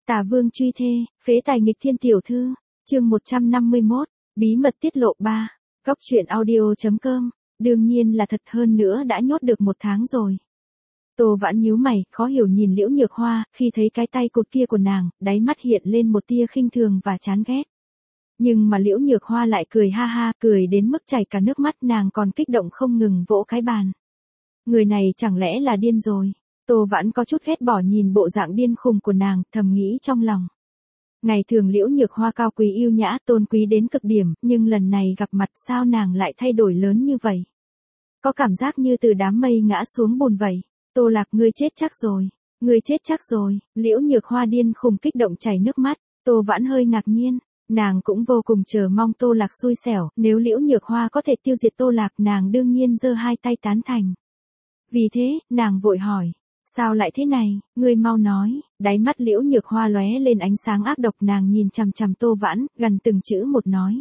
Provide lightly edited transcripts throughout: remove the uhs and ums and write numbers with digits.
Tả Vương truy thê, phế tài nghịch thiên tiểu thư, chương 151, bí mật tiết lộ 3, góc truyện audio.com, đương nhiên là thật, hơn nữa đã nhốt được 1 tháng rồi. Tô Vãn nhíu mày, khó hiểu nhìn Liễu Nhược Hoa, khi thấy cái tay cụt kia của nàng, đáy mắt hiện lên một tia khinh thường và chán ghét. Nhưng mà Liễu Nhược Hoa lại cười ha ha, cười đến mức chảy cả nước mắt, nàng còn kích động không ngừng vỗ cái bàn. Người này chẳng lẽ là điên rồi? Tô Vãn có chút ghét bỏ nhìn bộ dạng điên khùng của nàng, thầm nghĩ trong lòng. Ngày thường Liễu Nhược Hoa cao quý yêu nhã, tôn quý đến cực điểm, nhưng lần này gặp mặt sao nàng lại thay đổi lớn như vậy? Có cảm giác như từ đám mây ngã xuống bùn vậy. Tô Lạc, ngươi chết chắc rồi. Ngươi chết chắc rồi. Liễu Nhược Hoa điên khùng kích động chảy nước mắt. Tô Vãn hơi ngạc nhiên. Nàng cũng vô cùng chờ mong Tô Lạc xui xẻo, nếu Liễu Nhược Hoa có thể tiêu diệt Tô Lạc, nàng đương nhiên giơ hai tay tán thành. Vì thế, nàng vội hỏi. Sao lại thế này, ngươi mau nói. Đáy mắt Liễu Nhược Hoa lóe lên ánh sáng ác độc, nàng nhìn chằm chằm Tô Vãn, gần từng chữ một nói.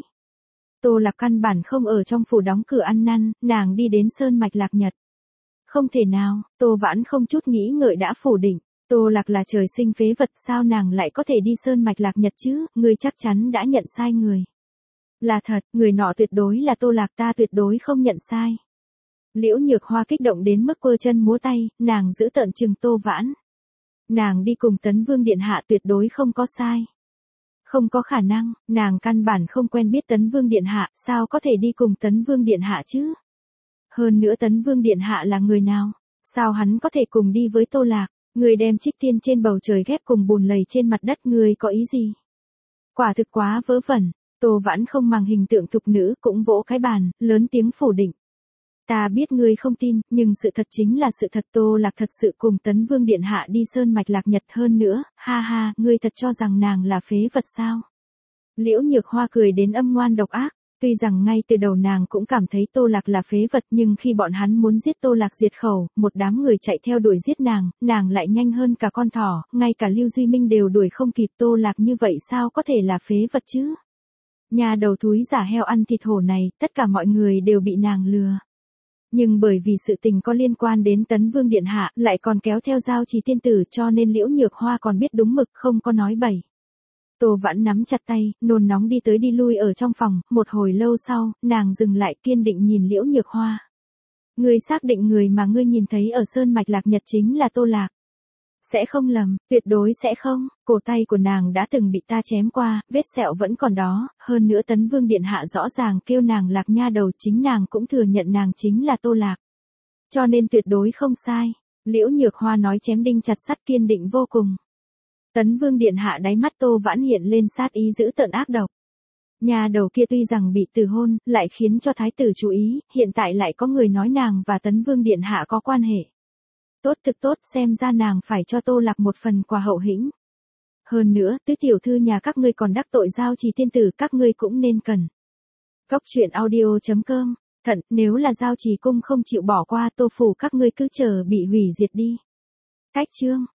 Tô Lạc căn bản không ở trong phủ đóng cửa ăn năn, nàng đi đến Sơn Mạch Lạc Nhật. Không thể nào, Tô Vãn không chút nghĩ ngợi đã phủ định. Tô Lạc là trời sinh phế vật, sao nàng lại có thể đi Sơn Mạch Lạc Nhật chứ, ngươi chắc chắn đã nhận sai người. Là thật, người nọ tuyệt đối là Tô Lạc, ta tuyệt đối không nhận sai. Liễu Nhược Hoa kích động đến mức quơ chân múa tay, nàng giữ tợn trừng Tô Vãn. Nàng đi cùng Tấn Vương Điện Hạ tuyệt đối không có sai. Không có khả năng, nàng căn bản không quen biết Tấn Vương Điện Hạ, sao có thể đi cùng Tấn Vương Điện Hạ chứ? Hơn nữa Tấn Vương Điện Hạ là người nào? Sao hắn có thể cùng đi với Tô Lạc? Người đem Trích Tiên trên bầu trời ghép cùng bùn lầy trên mặt đất, người có ý gì? Quả thực quá vớ vẩn. Tô Vãn không màng hình tượng thục nữ, cũng vỗ cái bàn, lớn tiếng phủ định. Ta biết ngươi không tin, nhưng sự thật chính là sự thật, Tô Lạc thật sự cùng Tấn Vương Điện Hạ đi Sơn Mạch Lạc Nhật, hơn nữa, ha ha, ngươi thật cho rằng nàng là phế vật sao? Liễu Nhược Hoa cười đến âm ngoan độc ác, tuy rằng ngay từ đầu nàng cũng cảm thấy Tô Lạc là phế vật, nhưng khi bọn hắn muốn giết Tô Lạc diệt khẩu, một đám người chạy theo đuổi giết nàng lại nhanh hơn cả con thỏ, ngay cả Lưu Duy Minh đều đuổi không kịp, Tô Lạc như vậy sao có thể là phế vật chứ? Nhà đầu thúi giả heo ăn thịt hổ này, tất cả mọi người đều bị nàng lừa. Nhưng bởi vì sự tình có liên quan đến Tấn Vương Điện Hạ, lại còn kéo theo Giao Trì tiên tử, cho nên Liễu Nhược Hoa còn biết đúng mực, không có nói bậy. Tô Vãn nắm chặt tay, nôn nóng đi tới đi lui ở trong phòng, một hồi lâu sau, nàng dừng lại kiên định nhìn Liễu Nhược Hoa. Ngươi xác định người mà ngươi nhìn thấy ở Sơn Mạch Lạc Nhật chính là Tô Lạc? Sẽ không lầm, tuyệt đối sẽ không, cổ tay của nàng đã từng bị ta chém qua, vết sẹo vẫn còn đó, hơn nữa Tấn Vương Điện Hạ rõ ràng kêu nàng Lạc nha đầu, chính nàng cũng thừa nhận nàng chính là Tô Lạc. Cho nên tuyệt đối không sai. Liễu Nhược Hoa nói chém đinh chặt sắt, kiên định vô cùng. Tấn Vương Điện Hạ đáy mắt Tô Vãn hiện lên sát ý dữ tợn ác độc. Nhà đầu kia tuy rằng bị từ hôn, lại khiến cho thái tử chú ý, hiện tại lại có người nói nàng và Tấn Vương Điện Hạ có quan hệ. Tốt thực tốt, xem ra nàng phải cho Tô Lạc một phần quà hậu hĩnh. Hơn nữa, tứ tiểu thư nhà các ngươi còn đắc tội Giao Trì tiên tử, các ngươi cũng nên cần. Góc truyện audio.com, thận, nếu là Giao Trì cung không chịu bỏ qua Tô phủ, các ngươi cứ chờ bị hủy diệt đi. Cách chương.